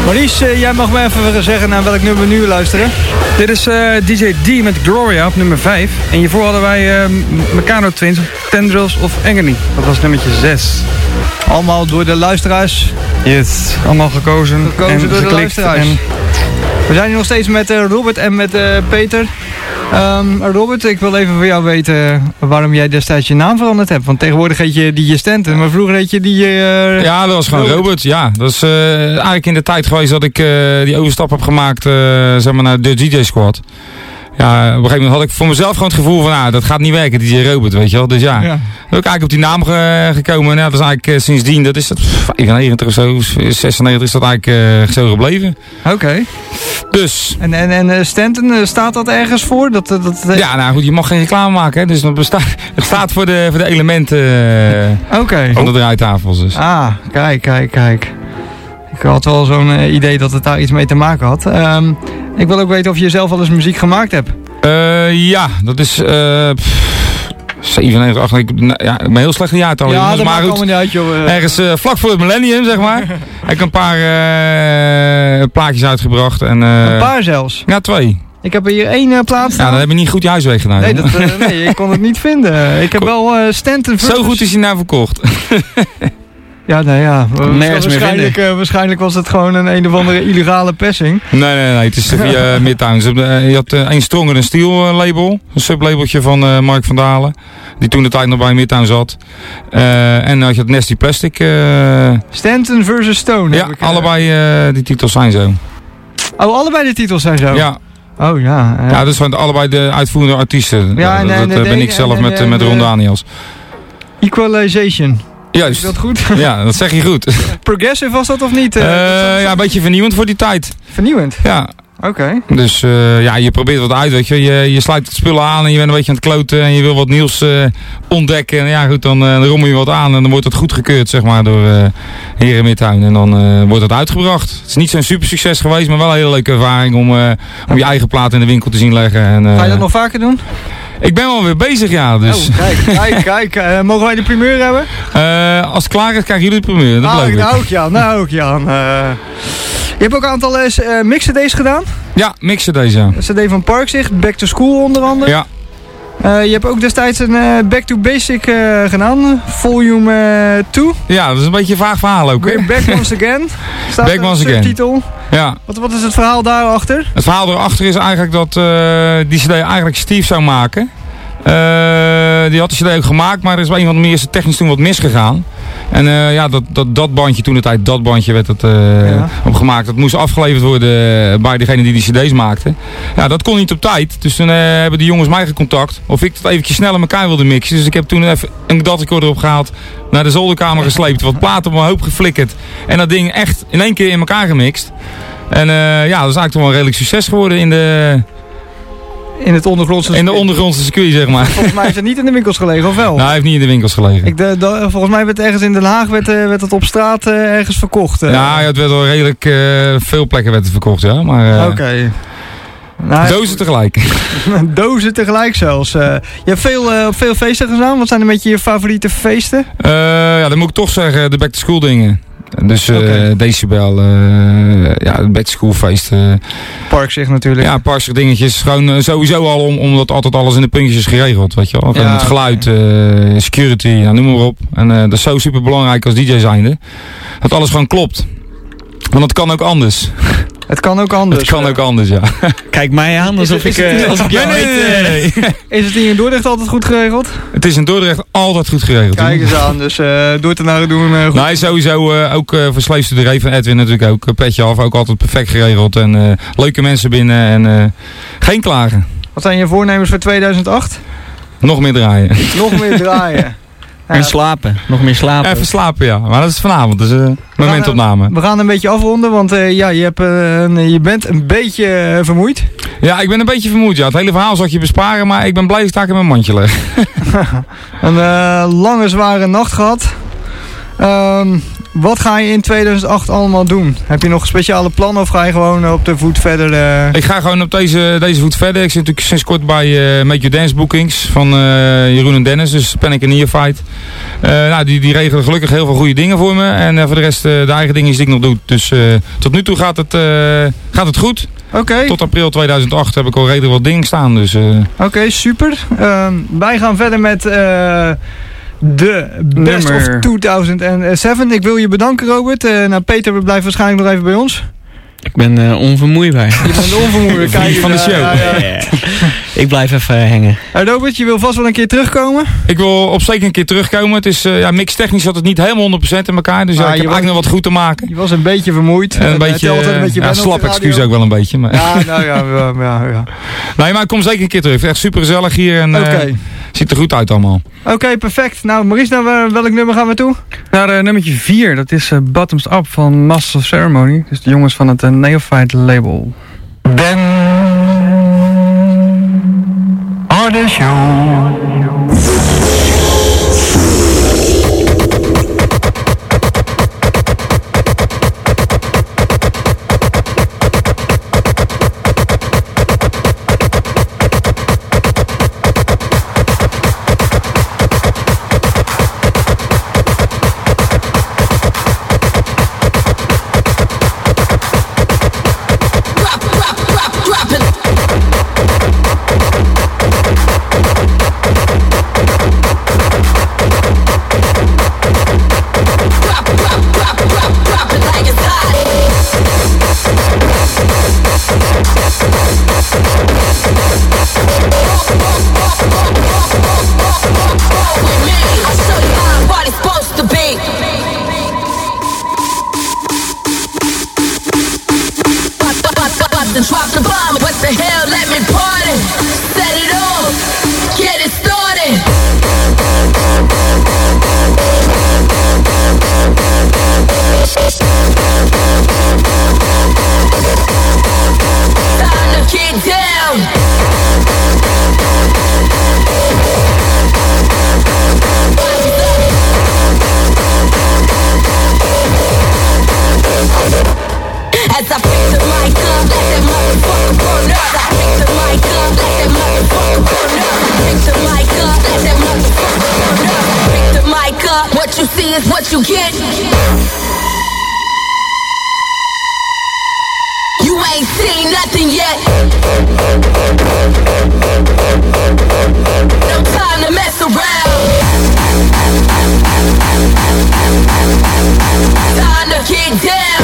[SPEAKER 2] Maurice, uh, jij mag me even zeggen naar welk nummer we nu luisteren.
[SPEAKER 3] Dit is uh, D J D met Gloria op nummer vijf. En hiervoor hadden wij uh, Meccano Twins, Tendrils of Agony. Dat was nummertje zes.
[SPEAKER 2] Allemaal door de luisteraars.
[SPEAKER 3] Yes, allemaal gekozen,
[SPEAKER 2] gekozen
[SPEAKER 3] en
[SPEAKER 2] door
[SPEAKER 3] geklikt.
[SPEAKER 2] de luisteraars. En... We zijn hier nog steeds met uh, Robert en met uh, Peter. Um, Robert, ik wil even van jou weten waarom jij destijds je naam veranderd hebt. Want tegenwoordig heet je D J Stanton, maar vroeger heet je D J... Uh,
[SPEAKER 4] ja, dat was gewoon Robert. Robert. Ja, dat is uh, eigenlijk in de tijd geweest dat ik uh, die overstap heb gemaakt uh, zeg maar naar de D J Squad. Ja, op een gegeven moment had ik voor mezelf gewoon het gevoel van, ah, dat gaat niet werken, D J Robert, weet je wel. Dus ja, ja. ben ik eigenlijk op die naam ge gekomen. En ja, dat is eigenlijk uh, sindsdien, dat is dat vijfennegentig of zo, zesennegentig is dat eigenlijk uh, zo gebleven.
[SPEAKER 2] Oké. Okay.
[SPEAKER 4] Dus.
[SPEAKER 2] En, en, en uh, Stanton, uh, staat dat ergens voor? Dat, dat, dat,
[SPEAKER 4] ja, nou goed, je mag geen reclame maken, hè. Dus dat bestaat, het staat voor de, voor de elementen uh,
[SPEAKER 2] okay.
[SPEAKER 4] van de draaitafels. Dus.
[SPEAKER 2] Ah, kijk, kijk, kijk. Ik had wel zo'n uh, idee dat het daar iets mee te maken had. Um, ik wil ook weten of je zelf al eens muziek gemaakt hebt.
[SPEAKER 4] Uh, ja, dat is... Uh, zevenennegentig, achtennegentig, ja, ik ben heel slecht in jaartallen.
[SPEAKER 2] Ja,
[SPEAKER 4] jongens,
[SPEAKER 2] dat
[SPEAKER 4] maar
[SPEAKER 2] maakt allemaal niet uit, joh. Uh.
[SPEAKER 4] Ergens uh, vlak voor het millennium, zeg maar. heb ik een paar uh, plaatjes uitgebracht. En, uh,
[SPEAKER 2] een paar zelfs?
[SPEAKER 4] Ja, twee.
[SPEAKER 2] Ik heb hier één uh, plaat staan.
[SPEAKER 4] Ja, dan heb je niet goed je huiswerk gedaan.
[SPEAKER 2] Nee, dat, uh, nee, ik kon het niet vinden. Ik heb wel uh, Stanton versus...
[SPEAKER 4] Zo goed is hij nou verkocht.
[SPEAKER 2] Ja, nou ja.
[SPEAKER 5] Nergens
[SPEAKER 2] waarschijnlijk, uh, waarschijnlijk was het gewoon een een of andere illegale persing.
[SPEAKER 4] Nee, nee, nee. Het is via uh, Midtown. Je had uh, een Stronger and Steel uh, label. Een sublabeltje van uh, Mark van Dalen. Die toen de tijd nog bij Midtown zat. Uh, en dan had je het Nasty Plastic. Uh...
[SPEAKER 2] Stanton versus Stone.
[SPEAKER 4] Ja,
[SPEAKER 2] heb ik, uh...
[SPEAKER 4] allebei uh, die titels zijn zo.
[SPEAKER 2] Oh, allebei de titels zijn zo?
[SPEAKER 4] Ja.
[SPEAKER 2] Oh ja. Uh...
[SPEAKER 4] Ja, dus van allebei de uitvoerende artiesten.
[SPEAKER 2] Ja, en,
[SPEAKER 4] dat
[SPEAKER 2] en,
[SPEAKER 4] dat uh, ben
[SPEAKER 2] de,
[SPEAKER 4] ik zelf
[SPEAKER 2] en,
[SPEAKER 4] met,
[SPEAKER 2] en,
[SPEAKER 4] met Ron Daniels.
[SPEAKER 2] Equalization.
[SPEAKER 4] Juist.
[SPEAKER 2] Is dat goed?
[SPEAKER 4] Ja, dat zeg je goed.
[SPEAKER 2] Progressive was dat of niet? Uh,
[SPEAKER 4] uh,
[SPEAKER 2] dat
[SPEAKER 4] ja, een beetje vernieuwend voor die tijd.
[SPEAKER 2] Vernieuwend?
[SPEAKER 4] Ja.
[SPEAKER 2] Oké. Okay.
[SPEAKER 4] Dus uh, ja, je probeert wat uit, weet je. Je, je sluit het spullen aan en je bent een beetje aan het kloten en je wil wat nieuws uh, ontdekken. En ja goed, dan, uh, dan rommel je wat aan en dan wordt het goedgekeurd, zeg maar, door uh, Heren Midtown. En dan uh, wordt het uitgebracht. Het is niet zo'n super succes geweest, maar wel een hele leuke ervaring om, uh, om je eigen plaat in de winkel te zien leggen. En, uh,
[SPEAKER 2] Ga je dat nog vaker doen?
[SPEAKER 4] Ik ben wel weer bezig, ja. Dus.
[SPEAKER 2] Oh, kijk, kijk, kijk. Uh, mogen wij de primeur hebben?
[SPEAKER 4] Uh, als het klaar is, krijgen jullie de primeur. Dat
[SPEAKER 2] nou,
[SPEAKER 4] beloof ik.
[SPEAKER 2] Nou ook, Jan. Nou ook, Jan. Uh, je hebt ook een aantal uh, mix-cd's gedaan?
[SPEAKER 4] Ja, mix-cd's, ja.
[SPEAKER 2] Een cd van Parkzicht, Back to School onder andere.
[SPEAKER 4] Ja.
[SPEAKER 2] Uh, je hebt ook destijds een uh, Back to Basic uh, gedaan, volume uh, twee.
[SPEAKER 4] Ja, dat is een beetje een vaag verhaal ook. Hè?
[SPEAKER 2] Back Once Again. Staat
[SPEAKER 4] Back Once Again.
[SPEAKER 2] Titel.
[SPEAKER 4] Ja.
[SPEAKER 2] Wat, wat is het verhaal daarachter?
[SPEAKER 4] Het verhaal erachter is eigenlijk dat uh, die cd eigenlijk Steve zou maken. Uh, die had de cd ook gemaakt, maar er is bij een van de eerste technisch toen wat misgegaan. En uh, ja, dat, dat, dat bandje, toen de tijd dat bandje werd het, uh, ja. opgemaakt. Dat moest afgeleverd worden bij degene die die cd's maakte. Ja, dat kon niet op tijd. Dus toen uh, hebben die jongens mij gecontact of ik dat eventjes snel in elkaar wilde mixen. Dus ik heb toen even een datrecorder opgehaald, naar de zolderkamer gesleept, wat platen op mijn hoop geflikkerd. En dat ding echt in één keer in elkaar gemixt. En uh, ja, dat is eigenlijk toch wel een redelijk succes geworden in de...
[SPEAKER 2] In het ondergrondse
[SPEAKER 4] In de ondergrondse circuit, zeg maar.
[SPEAKER 2] Volgens mij heeft het niet in de winkels gelegen, of wel?
[SPEAKER 4] Nou, hij heeft niet in de winkels gelegen.
[SPEAKER 2] Ik de, de, volgens mij werd het ergens in Den Haag werd, uh, werd het op straat uh, ergens verkocht. Uh.
[SPEAKER 4] Ja, het werd wel redelijk uh, veel plekken werd het verkocht, ja. Maar, uh,
[SPEAKER 2] Oké. Okay. Nou,
[SPEAKER 4] dozen tegelijk.
[SPEAKER 2] Dozen tegelijk zelfs. Uh, je hebt veel, uh, op veel feesten gedaan. Wat zijn een beetje je favoriete feesten?
[SPEAKER 4] Uh, ja, dan moet ik toch zeggen de back to school dingen. Dus uh, okay. Decibel, uh, ja, het back to school feest. Uh,
[SPEAKER 2] Parkzicht natuurlijk.
[SPEAKER 4] Ja, Parkzicht dingetjes. Gewoon uh, sowieso al om, omdat altijd alles in de puntjes is geregeld, weet je wel. Ja, het geluid, uh, security, nou, noem maar op. En uh, dat is zo super belangrijk als D J zijnde. Dat alles gewoon klopt. Want het kan ook anders.
[SPEAKER 2] Het kan ook anders.
[SPEAKER 4] Het kan ook anders, ja.
[SPEAKER 5] Kijk mij aan alsof ik, uh, als ik jou
[SPEAKER 4] nee, nee, nee, nee.
[SPEAKER 2] Is het hier in Dordrecht altijd goed geregeld?
[SPEAKER 4] Het is in Dordrecht altijd goed geregeld.
[SPEAKER 2] Kijk eens aan, dus uh, door te naar doen. Uh, goed.
[SPEAKER 4] Nee, sowieso uh, ook uh, voor Sleefstuderen van Edwin natuurlijk ook. Uh, petje af, ook altijd perfect geregeld. En uh, leuke mensen binnen en uh, geen klagen.
[SPEAKER 2] Wat zijn je voornemens voor tweeduizend acht?
[SPEAKER 4] Nog meer draaien.
[SPEAKER 2] Nog meer draaien.
[SPEAKER 5] En slapen. Nog meer slapen.
[SPEAKER 4] Even slapen, ja. Maar dat is vanavond, dus uh, momentopname.
[SPEAKER 2] We gaan een beetje afronden, want uh, ja, je, hebt, uh, je bent een beetje uh, vermoeid.
[SPEAKER 4] Ja, ik ben een beetje vermoeid, ja. Het hele verhaal zou ik je besparen, maar ik ben blij dat ik in mijn mandje leg.
[SPEAKER 2] Een uh, lange, zware nacht gehad. Um, wat ga je in tweeduizend acht allemaal doen? Heb je nog speciale plannen of ga je gewoon op de voet verder? Uh...
[SPEAKER 4] Ik ga gewoon op deze, deze voet verder. Ik zit natuurlijk sinds kort bij uh, Make Your Dance Bookings van uh, Jeroen en Dennis, dus Panic and Neophyte. Uh, nou, die, die regelen gelukkig heel veel goede dingen voor me. En uh, voor de rest uh, de eigen dingen die ik nog doe. Dus uh, tot nu toe gaat het, uh, gaat het goed.
[SPEAKER 2] Okay.
[SPEAKER 4] Tot april tweeduizend acht heb ik al redelijk wat dingen staan. Dus, uh...
[SPEAKER 2] Oké, okay, super. Uh, wij gaan verder met uh, de Best Nummer. of tweeduizend zeven. Ik wil je bedanken, Robert. Uh, nou, Peter blijft waarschijnlijk nog even bij ons.
[SPEAKER 5] Ik ben uh, onvermoeibaar.
[SPEAKER 2] Je bent onvermoeibaar. Kijk
[SPEAKER 4] van de show.
[SPEAKER 2] Ja, ja, ja.
[SPEAKER 5] Ik blijf even uh, hangen.
[SPEAKER 2] Uh, Robert, je wil vast wel een keer terugkomen?
[SPEAKER 4] Ik wil op zeker een keer terugkomen. Het is, uh, ja, mixtechnisch zat het niet helemaal honderd procent in elkaar. Dus ah, ja, ik heb was, eigenlijk nog wat goed te maken.
[SPEAKER 2] Je was een beetje vermoeid.
[SPEAKER 4] En een uh, beetje, uh, een beetje ja, slap excuus ook wel een beetje. Maar.
[SPEAKER 2] Ja, nou ja, ja, ja, ja.
[SPEAKER 4] Nee, maar ik kom zeker een keer terug. Echt super gezellig hier. En okay. uh, ziet er goed uit allemaal.
[SPEAKER 2] Oké, okay, perfect. Nou, Maurice, naar welk nummer gaan we toe?
[SPEAKER 3] Naar uh, nummertje vier. Dat is uh, Bottoms Up van Masters of Ceremony. Dus de jongens van het uh, Neophyte label.
[SPEAKER 1] Ben on the show.
[SPEAKER 9] What you get, you ain't seen nothing yet. No time to mess around. Time to get down.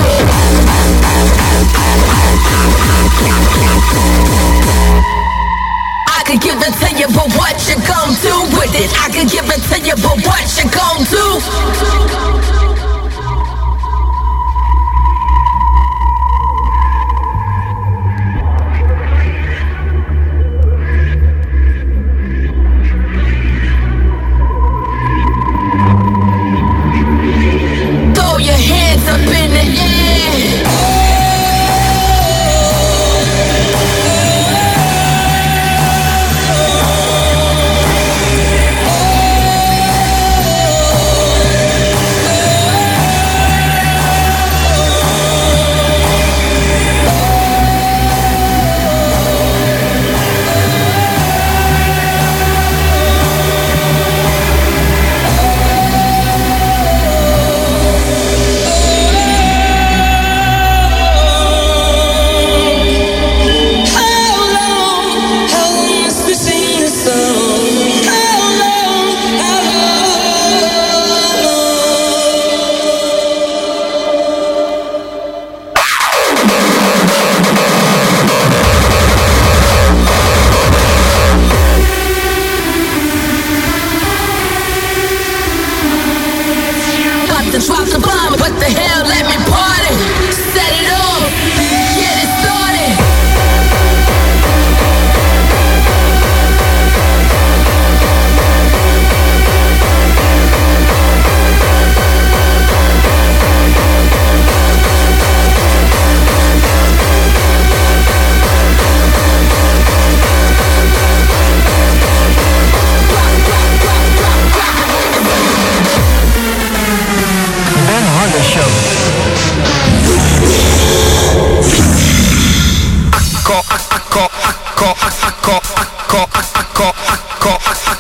[SPEAKER 9] I could give it to you, but what you gon' do with it? I could give it to you, but what you gon' do?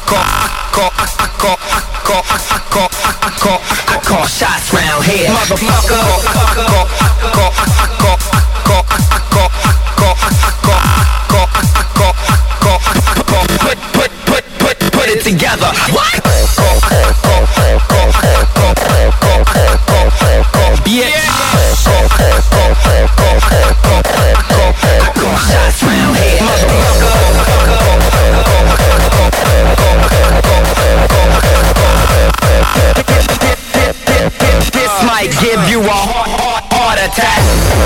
[SPEAKER 8] call, I call, I call, I call, I call, I call, I call shots round here, motherfucker. I call, I call, I call, I call, I call, I call, I call, I call, I call, I call, I call, put, put, put, put, put it together. What? Yeah. I call shots round here, this might give you a heart, heart attack.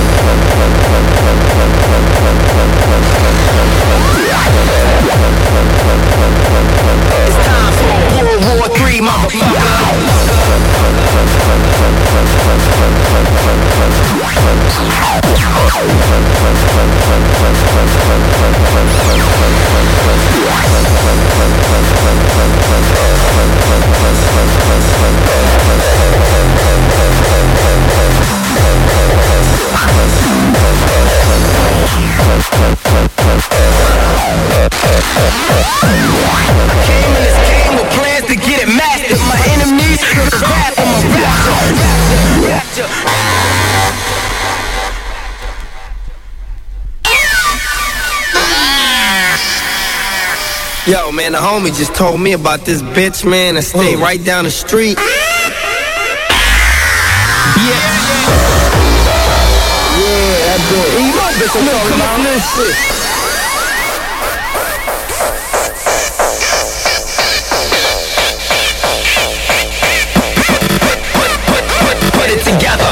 [SPEAKER 8] It's time for World War Three, motherfucker. Came in this game with plans to get it mastered. My enemies took the path of my rapture. Yo, man, the homie just told me about this bitch, man, that stay oh. right down the street. Yeah. Yeah, that bitch. You know, bitch, I'm talking about this shit. Put it together.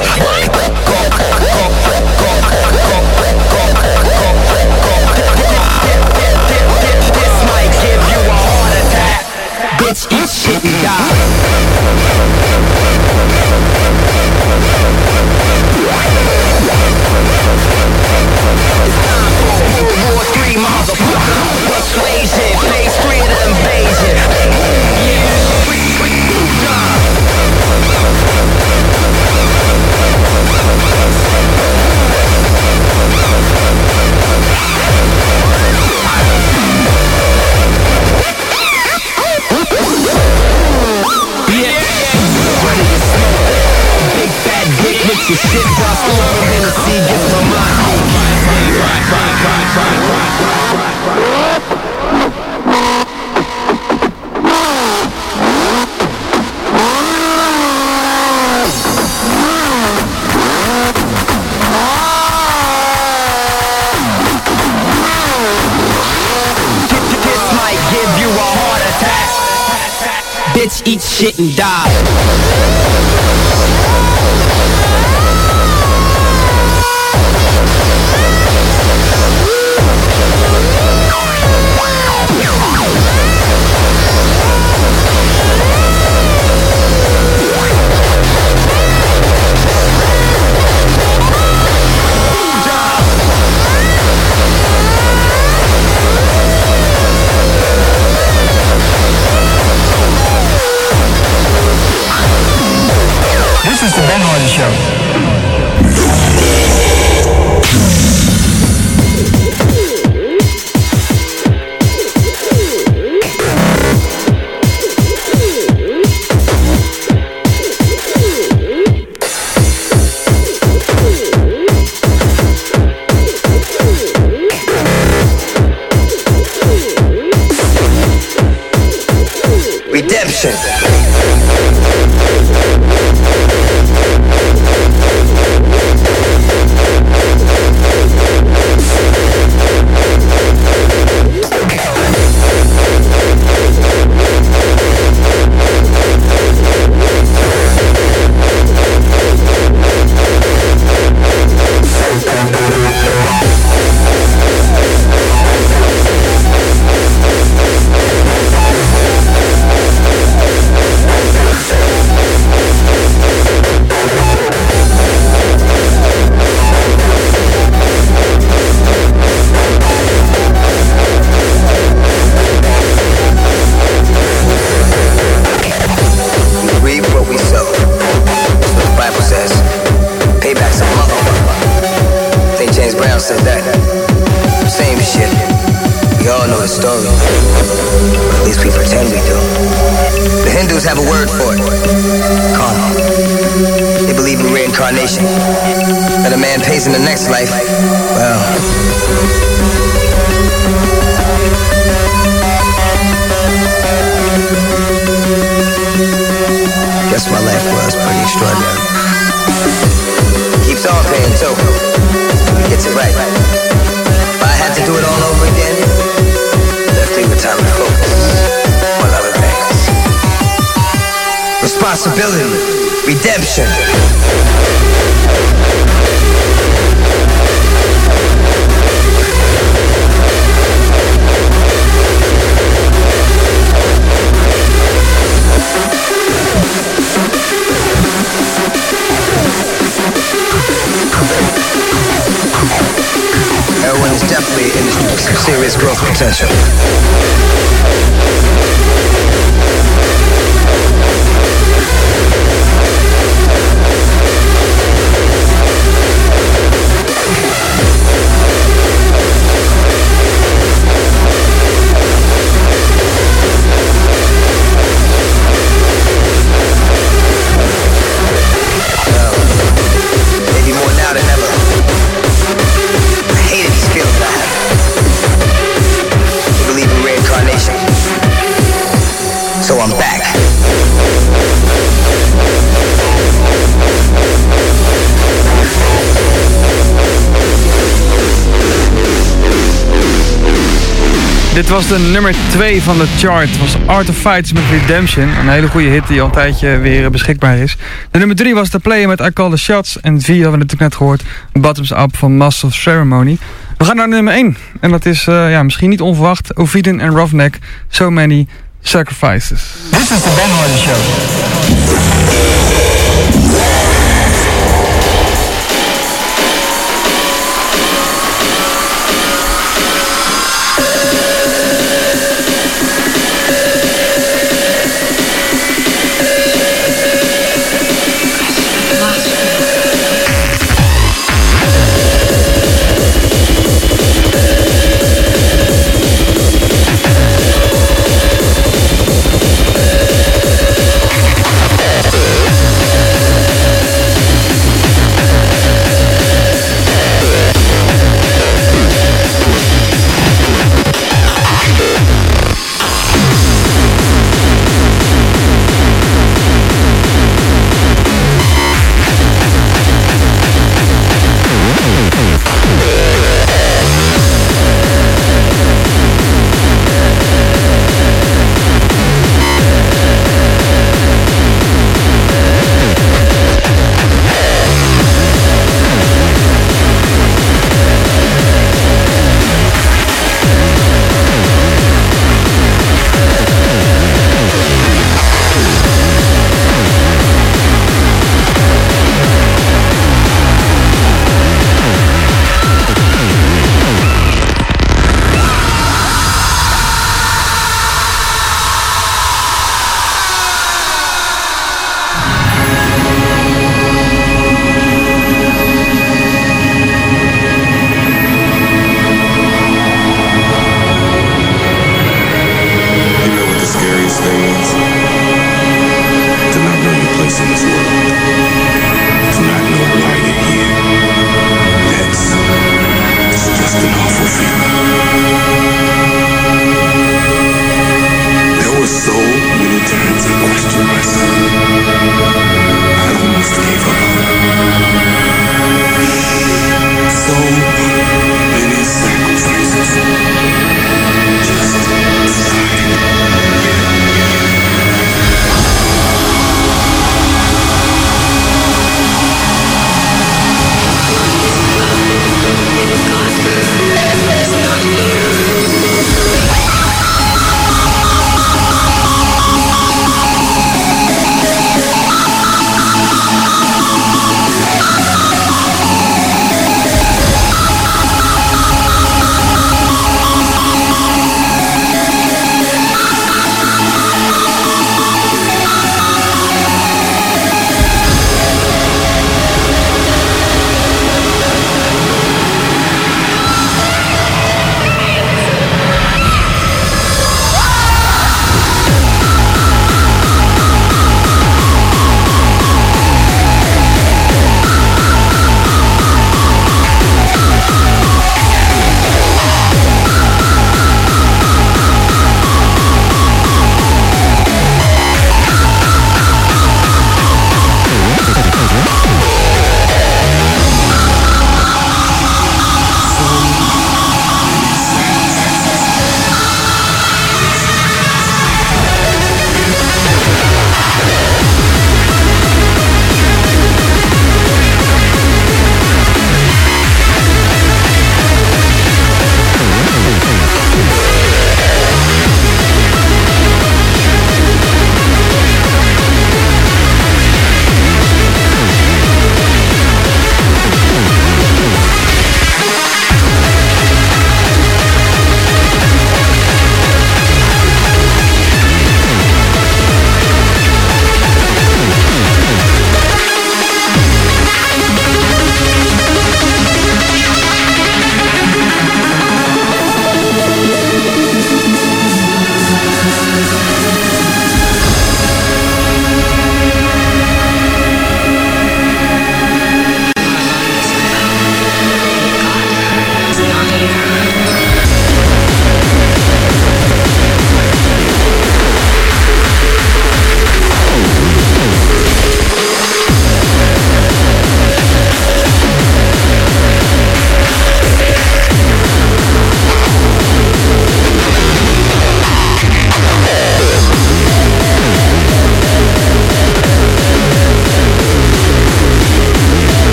[SPEAKER 8] This might give you a heart attack. Bitch, eat shit and die. It's time for World War Three, motherfucker. Persuasion, phase three of the invasion. Yeah, free, free, die. Big fat dick makes your shit dust over Hennessy gets my mind. This might give you a heart attack. Bitch, eat shit and die.
[SPEAKER 1] This is the Ben Hardy Show.
[SPEAKER 8] Redemption.
[SPEAKER 10] least we pretend we do. The Hindus have a word for it. Karma. They believe in reincarnation. That a man pays in the next life, well... Guess my life was pretty extraordinary. Keeps on paying too. Gets it right. If I had to do it all over again, left me with time to focus on other things. Responsibility, redemption. Heroin is definitely an industry with some serious growth potential. So I'm back.
[SPEAKER 3] Dit was de nummer twee van de chart. Het was Art of Fights met Redemption. Een hele goede hit die al een tijdje weer beschikbaar is. De nummer drie was The Player met I Call the Shots. En het vier hadden we natuurlijk net gehoord. Bottoms Up van Master of Ceremony. We gaan naar nummer één. En dat is uh, ja, misschien niet onverwacht. Oviden en Roughneck. So Many Sacrifices.
[SPEAKER 1] This is the Ben Hardy Show.
[SPEAKER 11] So